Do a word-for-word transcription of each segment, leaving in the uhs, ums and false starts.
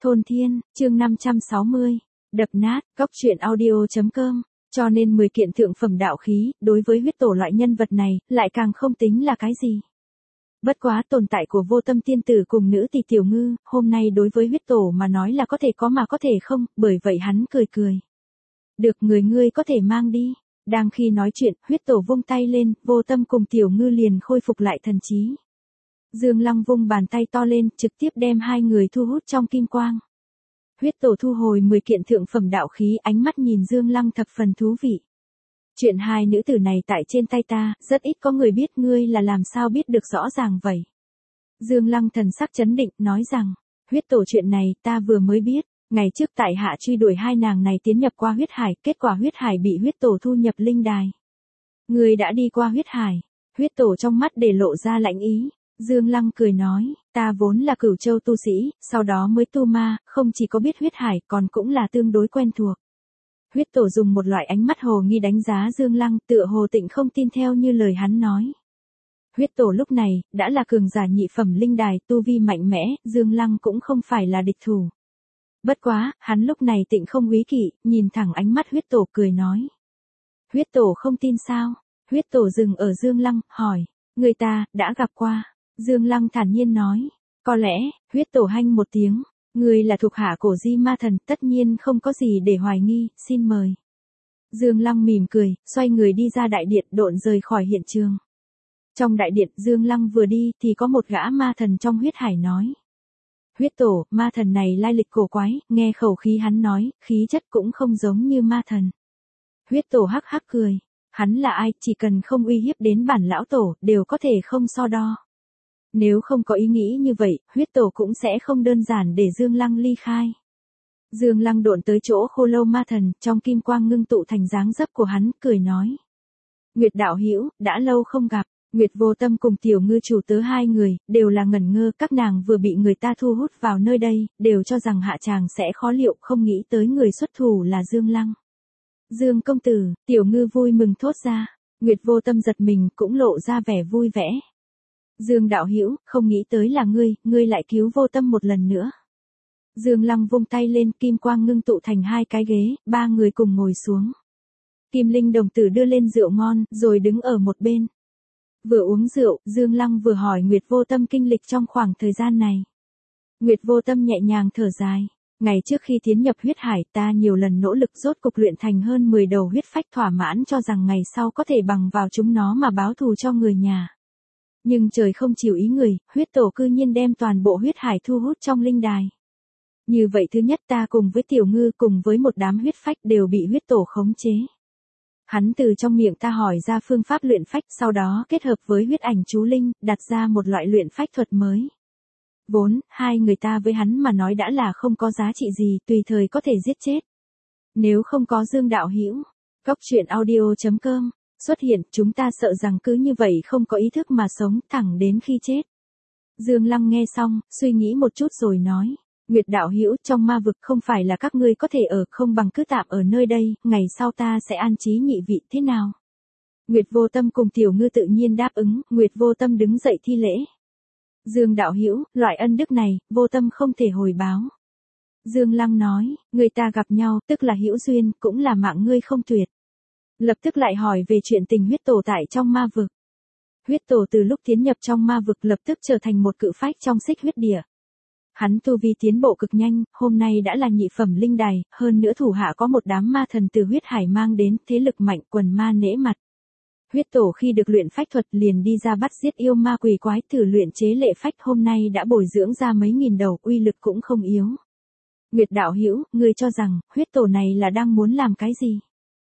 Thôn Thiên, chương năm trăm sáu mươi, đập nát, góc truyện audio chấm com. Cho nên mười kiện thượng phẩm đạo khí, đối với huyết tổ loại nhân vật này, lại càng không tính là cái gì. Bất quá tồn tại của vô tâm tiên tử cùng nữ tỷ tiểu ngư, hôm nay đối với huyết tổ mà nói là có thể có mà có thể không, bởi vậy hắn cười cười. Được, người ngươi có thể mang đi. Đang khi nói chuyện, huyết tổ vung tay lên, vô tâm cùng tiểu ngư liền khôi phục lại thần trí. Dương Lăng vung bàn tay to lên, trực tiếp đem hai người thu hút trong kim quang. Huyết tổ thu hồi mười kiện thượng phẩm đạo khí, ánh mắt nhìn Dương Lăng thập phần thú vị. Chuyện hai nữ tử này tại trên tay ta, rất ít có người biết, ngươi là làm sao biết được rõ ràng vậy. Dương Lăng thần sắc chấn định, nói rằng, huyết tổ chuyện này ta vừa mới biết, ngày trước tại hạ truy đuổi hai nàng này tiến nhập qua huyết hải, kết quả huyết hải bị huyết tổ thu nhập linh đài. Ngươi đã đi qua huyết hải, huyết tổ trong mắt để lộ ra lãnh ý. Dương Lăng cười nói, ta vốn là Cửu Châu tu sĩ, sau đó mới tu ma, không chỉ có biết huyết hải còn cũng là tương đối quen thuộc. Huyết tổ dùng một loại ánh mắt hồ nghi đánh giá Dương Lăng, tựa hồ tịnh không tin theo như lời hắn nói. Huyết tổ lúc này, đã là cường giả nhị phẩm linh đài, tu vi mạnh mẽ, Dương Lăng cũng không phải là địch thủ. Bất quá, hắn lúc này tịnh không úy kỵ, nhìn thẳng ánh mắt huyết tổ cười nói. Huyết tổ không tin sao? Huyết tổ dừng ở Dương Lăng, hỏi, người ta, đã gặp qua. Dương Lăng thản nhiên nói, có lẽ, huyết tổ hanh một tiếng, người là thuộc hạ cổ Di Ma Thần, tất nhiên không có gì để hoài nghi, xin mời. Dương Lăng mỉm cười, xoay người đi ra đại điện, độn rời khỏi hiện trường. Trong đại điện, Dương Lăng vừa đi, thì có một gã ma thần trong huyết hải nói. Huyết tổ, ma thần này lai lịch cổ quái, nghe khẩu khí hắn nói, khí chất cũng không giống như ma thần. Huyết tổ hắc hắc cười, hắn là ai, chỉ cần không uy hiếp đến bản lão tổ, đều có thể không so đo. Nếu không có ý nghĩ như vậy, huyết tổ cũng sẽ không đơn giản để Dương Lăng ly khai. Dương Lăng độn tới chỗ khô lâu ma thần, trong kim quang ngưng tụ thành dáng dấp của hắn, cười nói. Nguyệt đạo hữu, đã lâu không gặp. Nguyệt vô tâm cùng tiểu ngư chủ tớ hai người, đều là ngẩn ngơ, các nàng vừa bị người ta thu hút vào nơi đây, đều cho rằng hạ tràng sẽ khó liệu, không nghĩ tới người xuất thủ là Dương Lăng. Dương công tử, tiểu ngư vui mừng thốt ra. Nguyệt vô tâm giật mình, cũng lộ ra vẻ vui vẻ. Dương đạo hữu, không nghĩ tới là ngươi, ngươi lại cứu vô tâm một lần nữa. Dương Lăng vung tay lên, kim quang ngưng tụ thành hai cái ghế, ba người cùng ngồi xuống. Kim Linh đồng tử đưa lên rượu ngon, rồi đứng ở một bên. Vừa uống rượu, Dương Lăng vừa hỏi Nguyệt vô tâm kinh lịch trong khoảng thời gian này. Nguyệt vô tâm nhẹ nhàng thở dài. Ngày trước khi tiến nhập huyết hải, ta nhiều lần nỗ lực rốt cục luyện thành hơn mười đầu huyết phách, thỏa mãn cho rằng ngày sau có thể bằng vào chúng nó mà báo thù cho người nhà. Nhưng trời không chiều ý người, huyết tổ cư nhiên đem toàn bộ huyết hải thu hút trong linh đài. Như vậy thứ nhất, ta cùng với tiểu ngư cùng với một đám huyết phách đều bị huyết tổ khống chế. Hắn từ trong miệng ta hỏi ra phương pháp luyện phách, sau đó kết hợp với huyết ảnh chú linh, đặt ra một loại luyện phách thuật mới. Vốn, hai người ta với hắn mà nói đã là không có giá trị gì, tùy thời có thể giết chết. Nếu không có Dương đạo hữu, góc truyện audio chấm com xuất hiện, chúng ta sợ rằng cứ như vậy không có ý thức mà sống, thẳng đến khi chết. Dương Lăng nghe xong, suy nghĩ một chút rồi nói. Nguyệt đạo hữu, trong ma vực không phải là các ngươi có thể ở, không bằng cứ tạm ở nơi đây, ngày sau ta sẽ an trí nhị vị, thế nào? Nguyệt vô tâm cùng tiểu ngư tự nhiên đáp ứng, Nguyệt vô tâm đứng dậy thi lễ. Dương đạo hữu, loại ân đức này, vô tâm không thể hồi báo. Dương Lăng nói, người ta gặp nhau, tức là hữu duyên, cũng là mạng ngươi không tuyệt. Lập tức lại hỏi về chuyện tình huyết tổ tại trong ma vực. Huyết tổ từ lúc tiến nhập trong ma vực lập tức trở thành một cự phách trong xích huyết địa. Hắn tu vi tiến bộ cực nhanh, hôm nay đã là nhị phẩm linh đài, hơn nữa thủ hạ có một đám ma thần từ huyết hải mang đến, thế lực mạnh, quần ma nể mặt. Huyết tổ khi được luyện phách thuật liền đi ra bắt giết yêu ma quỷ quái, thử luyện chế lệ phách, hôm nay đã bồi dưỡng ra mấy nghìn đầu, uy lực cũng không yếu. Nguyệt đạo hữu, ngươi cho rằng, huyết tổ này là đang muốn làm cái gì?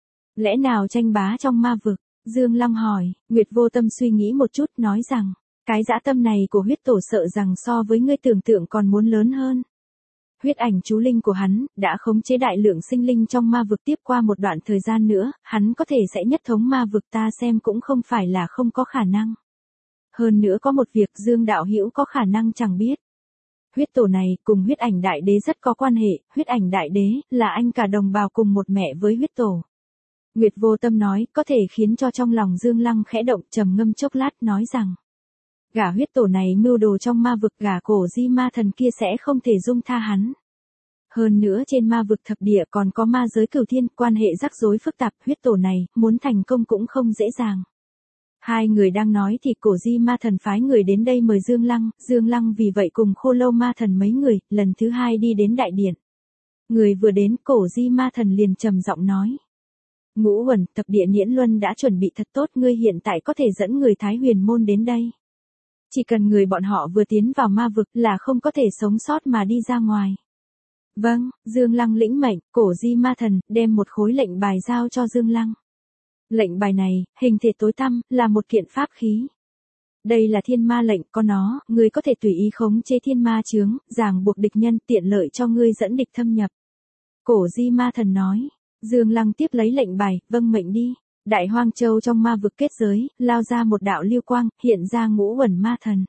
Lẽ nào tranh bá trong ma vực? Dương Lăng hỏi. Nguyệt vô tâm suy nghĩ một chút, nói rằng, cái dã tâm này của huyết tổ sợ rằng so với ngươi tưởng tượng còn muốn lớn hơn. Huyết ảnh chú linh của hắn, đã khống chế đại lượng sinh linh trong ma vực, tiếp qua một đoạn thời gian nữa, hắn có thể sẽ nhất thống ma vực, ta xem cũng không phải là không có khả năng. Hơn nữa có một việc Dương đạo hữu có khả năng chẳng biết. Huyết tổ này, cùng huyết ảnh đại đế rất có quan hệ, huyết ảnh đại đế, là anh cả đồng bào cùng một mẹ với huyết tổ. Nguyệt vô tâm nói, có thể khiến cho trong lòng Dương Lăng khẽ động, trầm ngâm chốc lát, nói rằng. Gã huyết tổ này mưu đồ trong ma vực, gã cổ Di Ma Thần kia sẽ không thể dung tha hắn. Hơn nữa trên ma vực thập địa còn có ma giới cửu thiên, quan hệ rắc rối phức tạp, huyết tổ này, muốn thành công cũng không dễ dàng. Hai người đang nói thì cổ di ma thần phái người đến đây mời Dương Lăng, Dương Lăng vì vậy cùng khô lâu ma thần mấy người, lần thứ hai đi đến đại điện. Người vừa đến, cổ di ma thần liền trầm giọng nói. Ngũ Uẩn, thập địa Nhiễn Luân đã chuẩn bị thật tốt, ngươi hiện tại có thể dẫn người Thái Huyền môn đến đây. Chỉ cần người bọn họ vừa tiến vào ma vực là không có thể sống sót mà đi ra ngoài. Vâng, Dương Lăng lĩnh mệnh, cổ di ma thần, đem một khối lệnh bài giao cho Dương Lăng. Lệnh bài này, hình thể tối tăm, là một kiện pháp khí. Đây là thiên ma lệnh, có nó, ngươi có thể tùy ý khống chế thiên ma chướng, ràng buộc địch nhân, tiện lợi cho ngươi dẫn địch thâm nhập. Cổ di ma thần nói. Dương Lăng tiếp lấy lệnh bài, vâng mệnh đi. Đại Hoang Châu trong ma vực kết giới, lao ra một đạo lưu quang, hiện ra Ngũ Uẩn ma thần.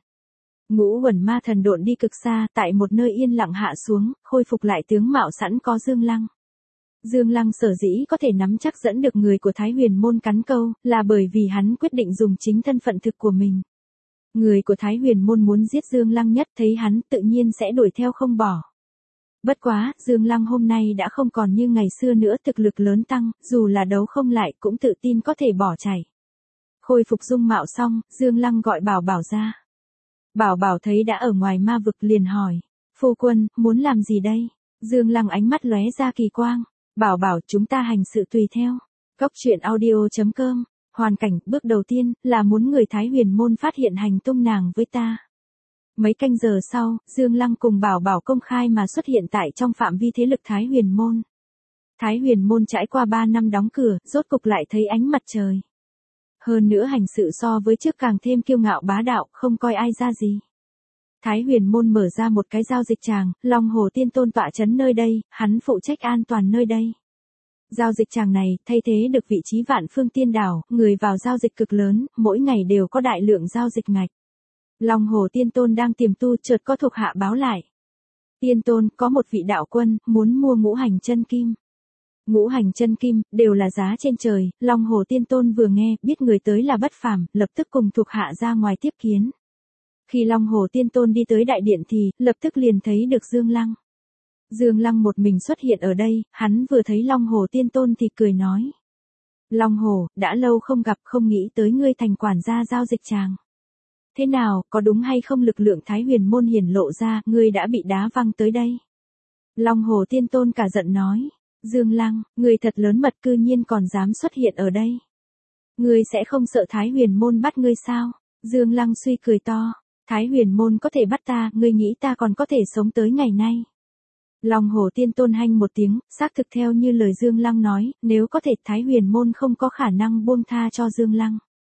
Ngũ Uẩn ma thần độn đi cực xa, tại một nơi yên lặng hạ xuống, khôi phục lại tướng mạo sẵn có Dương Lăng. Dương Lăng sở dĩ có thể nắm chắc dẫn được người của Thái Huyền môn cắn câu, là bởi vì hắn quyết định dùng chính thân phận thực của mình. Người của Thái Huyền môn muốn giết Dương Lăng nhất, thấy hắn tự nhiên sẽ đuổi theo không bỏ. Bất quá, Dương Lăng hôm nay đã không còn như ngày xưa nữa, thực lực lớn tăng, dù là đấu không lại cũng tự tin có thể bỏ chạy. Khôi phục dung mạo xong, Dương Lăng gọi Bảo Bảo ra. Bảo Bảo thấy đã ở ngoài ma vực liền hỏi, phu quân, muốn làm gì đây? Dương Lăng ánh mắt lóe ra kỳ quang. Bảo Bảo, chúng ta hành sự tùy theo. Cốc truyện audio chấm com. Hoàn cảnh, bước đầu tiên, là muốn người Thái Huyền môn phát hiện hành tung nàng với ta. Mấy canh giờ sau, Dương Lăng cùng Bảo Bảo công khai mà xuất hiện tại trong phạm vi thế lực Thái Huyền môn. Thái Huyền môn trải qua ba năm đóng cửa, rốt cục lại thấy ánh mặt trời. Hơn nữa hành sự so với trước càng thêm kiêu ngạo bá đạo, không coi ai ra gì. Thái Huyền môn mở ra một cái giao dịch tràng, Long Hồ Tiên Tôn tọa chấn nơi đây, hắn phụ trách an toàn nơi đây. Giao dịch tràng này, thay thế được vị trí Vạn Phương Tiên Đảo, người vào giao dịch cực lớn, mỗi ngày đều có đại lượng giao dịch ngạch. Long Hồ Tiên Tôn đang tiềm tu, chợt có thuộc hạ báo lại. Tiên Tôn, có một vị đạo quân, muốn mua ngũ hành chân kim. Ngũ hành chân kim, đều là giá trên trời, Long Hồ Tiên Tôn vừa nghe, biết người tới là bất phàm, lập tức cùng thuộc hạ ra ngoài tiếp kiến. Khi Long Hồ Tiên Tôn đi tới đại điện thì, lập tức liền thấy được Dương Lăng. Dương Lăng một mình xuất hiện ở đây, hắn vừa thấy Long Hồ Tiên Tôn thì cười nói. Long Hồ, đã lâu không gặp, không nghĩ tới ngươi thành quản gia giao dịch tràng. Thế nào, có đúng hay không lực lượng Thái Huyền môn hiển lộ ra, ngươi đã bị đá văng tới đây? Long Hồ Tiên Tôn cả giận nói. Dương Lăng, ngươi thật lớn mật, cư nhiên còn dám xuất hiện ở đây. Ngươi sẽ không sợ Thái Huyền môn bắt ngươi sao? Dương Lăng suy cười to. Thái Huyền môn có thể bắt ta, ngươi nghĩ ta còn có thể sống tới ngày nay? Long Hồ Tiên Tôn hanh một tiếng, xác thực theo như lời Dương Lăng nói, nếu có thể Thái Huyền môn không có khả năng buông tha cho Dương Lăng.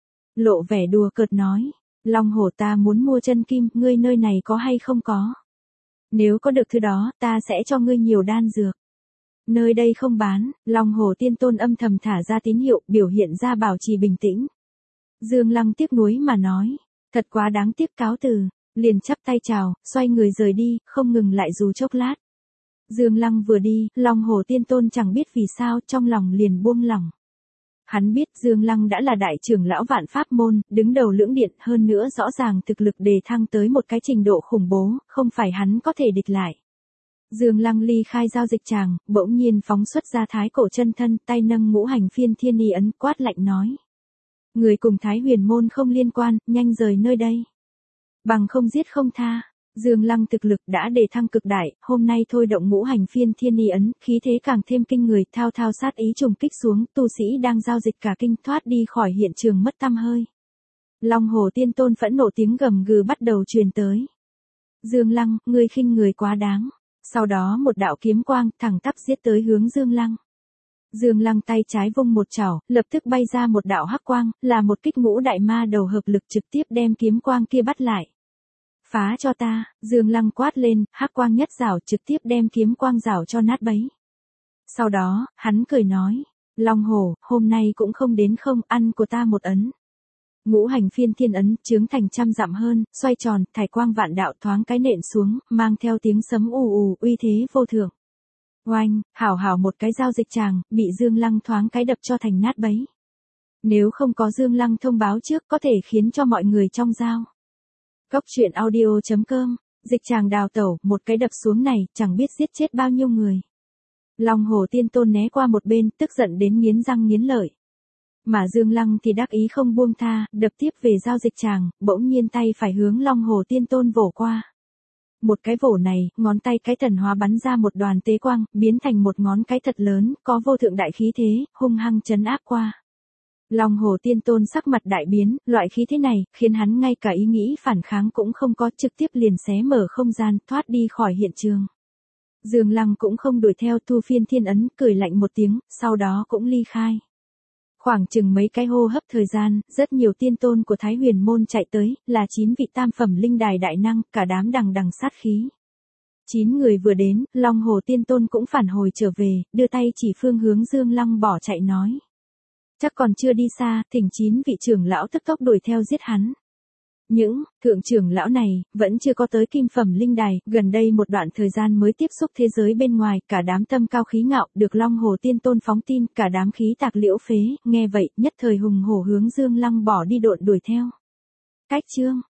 Lộ vẻ đùa cợt nói. Long Hồ, ta muốn mua chân kim, ngươi nơi này có hay không có? Nếu có được thứ đó, ta sẽ cho ngươi nhiều đan dược. Nơi đây không bán. Long Hồ Tiên Tôn âm thầm thả ra tín hiệu, biểu hiện ra bảo trì bình tĩnh. Dương Lăng tiếc nuối mà nói. Thật quá đáng tiếc, cáo từ. Liền chắp tay chào, xoay người rời đi, không ngừng lại dù chốc lát. Dương Lăng vừa đi, Long Hồ Tiên Tôn chẳng biết vì sao, trong lòng liền buông lỏng. Hắn biết Dương Lăng đã là đại trưởng lão Vạn Pháp môn, đứng đầu lưỡng điện, hơn nữa rõ ràng thực lực đề thăng tới một cái trình độ khủng bố, không phải hắn có thể địch lại. Dương Lăng ly khai giao dịch tràng, bỗng nhiên phóng xuất ra thái cổ chân thân, tay nâng ngũ hành phiên thiên y ấn, quát lạnh nói. Người cùng Thái Huyền môn không liên quan, nhanh rời nơi đây. Bằng không giết không tha. Dương Lăng thực lực đã đề thăng cực đại, hôm nay thôi động ngũ hành phiên thiên y ấn, khí thế càng thêm kinh người, thao thao sát ý trùng kích xuống, tu sĩ đang giao dịch cả kinh thoát đi khỏi hiện trường mất tăm hơi. Long Hồ Tiên Tôn phẫn nộ tiếng gầm gừ bắt đầu truyền tới. Dương Lăng, ngươi khinh người quá đáng. Sau đó một đạo kiếm quang thẳng tắp giết tới hướng Dương Lăng. Dương Lăng tay trái vung một chảo, lập tức bay ra một đạo hắc quang, là một kích ngũ đại ma đầu hợp lực trực tiếp đem kiếm quang kia bắt lại. Phá cho ta, Dương Lăng quát lên, hắc quang nhất rảo trực tiếp đem kiếm quang rảo cho nát bấy. Sau đó, hắn cười nói, Long Hồ, hôm nay cũng không đến không, ăn của ta một ấn. Ngũ hành phiên thiên ấn, chướng thành trăm dặm hơn, xoay tròn, thải quang vạn đạo thoáng cái nện xuống, mang theo tiếng sấm ù ù, uy thế vô thượng. Oanh, hảo hảo một cái giao dịch tràng, bị Dương Lăng thoáng cái đập cho thành nát bấy. Nếu không có Dương Lăng thông báo trước có thể khiến cho mọi người trong giao. Cốc truyện audio chấm com Dịch Tràng đào tẩu, một cái đập xuống này, chẳng biết giết chết bao nhiêu người. Long Hồ Tiên Tôn né qua một bên, tức giận đến nghiến răng nghiến lợi. Mà Dương Lăng thì đắc ý không buông tha, đập tiếp về giao Dịch Tràng, bỗng nhiên tay phải hướng Long Hồ Tiên Tôn vỗ qua. Một cái vỗ này, ngón tay cái thần hóa bắn ra một đoàn tế quang, biến thành một ngón cái thật lớn, có vô thượng đại khí thế, hung hăng trấn áp qua. Long Hồ Tiên Tôn sắc mặt đại biến, loại khí thế này, khiến hắn ngay cả ý nghĩ phản kháng cũng không có, trực tiếp liền xé mở không gian, thoát đi khỏi hiện trường. Dương Lăng cũng không đuổi theo, thu phiên thiên ấn, cười lạnh một tiếng, sau đó cũng ly khai. Khoảng chừng mấy cái hô hấp thời gian, rất nhiều tiên tôn của Thái Huyền Môn chạy tới, là chín vị tam phẩm linh đài đại năng, cả đám đằng đằng sát khí. Chín người vừa đến, Long Hồ Tiên Tôn cũng phản hồi trở về, đưa tay chỉ phương hướng Dương Lăng bỏ chạy nói. Chắc còn chưa đi xa, thỉnh chín vị trưởng lão tức tốc đuổi theo giết hắn. Những thượng trưởng lão này vẫn chưa có tới kim phẩm linh đài, gần đây một đoạn thời gian mới tiếp xúc thế giới bên ngoài, cả đám tâm cao khí ngạo, được Long Hồ Tiên Tôn phóng tin, cả đám khí tạc liễu phế, nghe vậy, nhất thời hùng hổ hướng Dương Lăng bỏ đi độn đuổi theo. Cách chương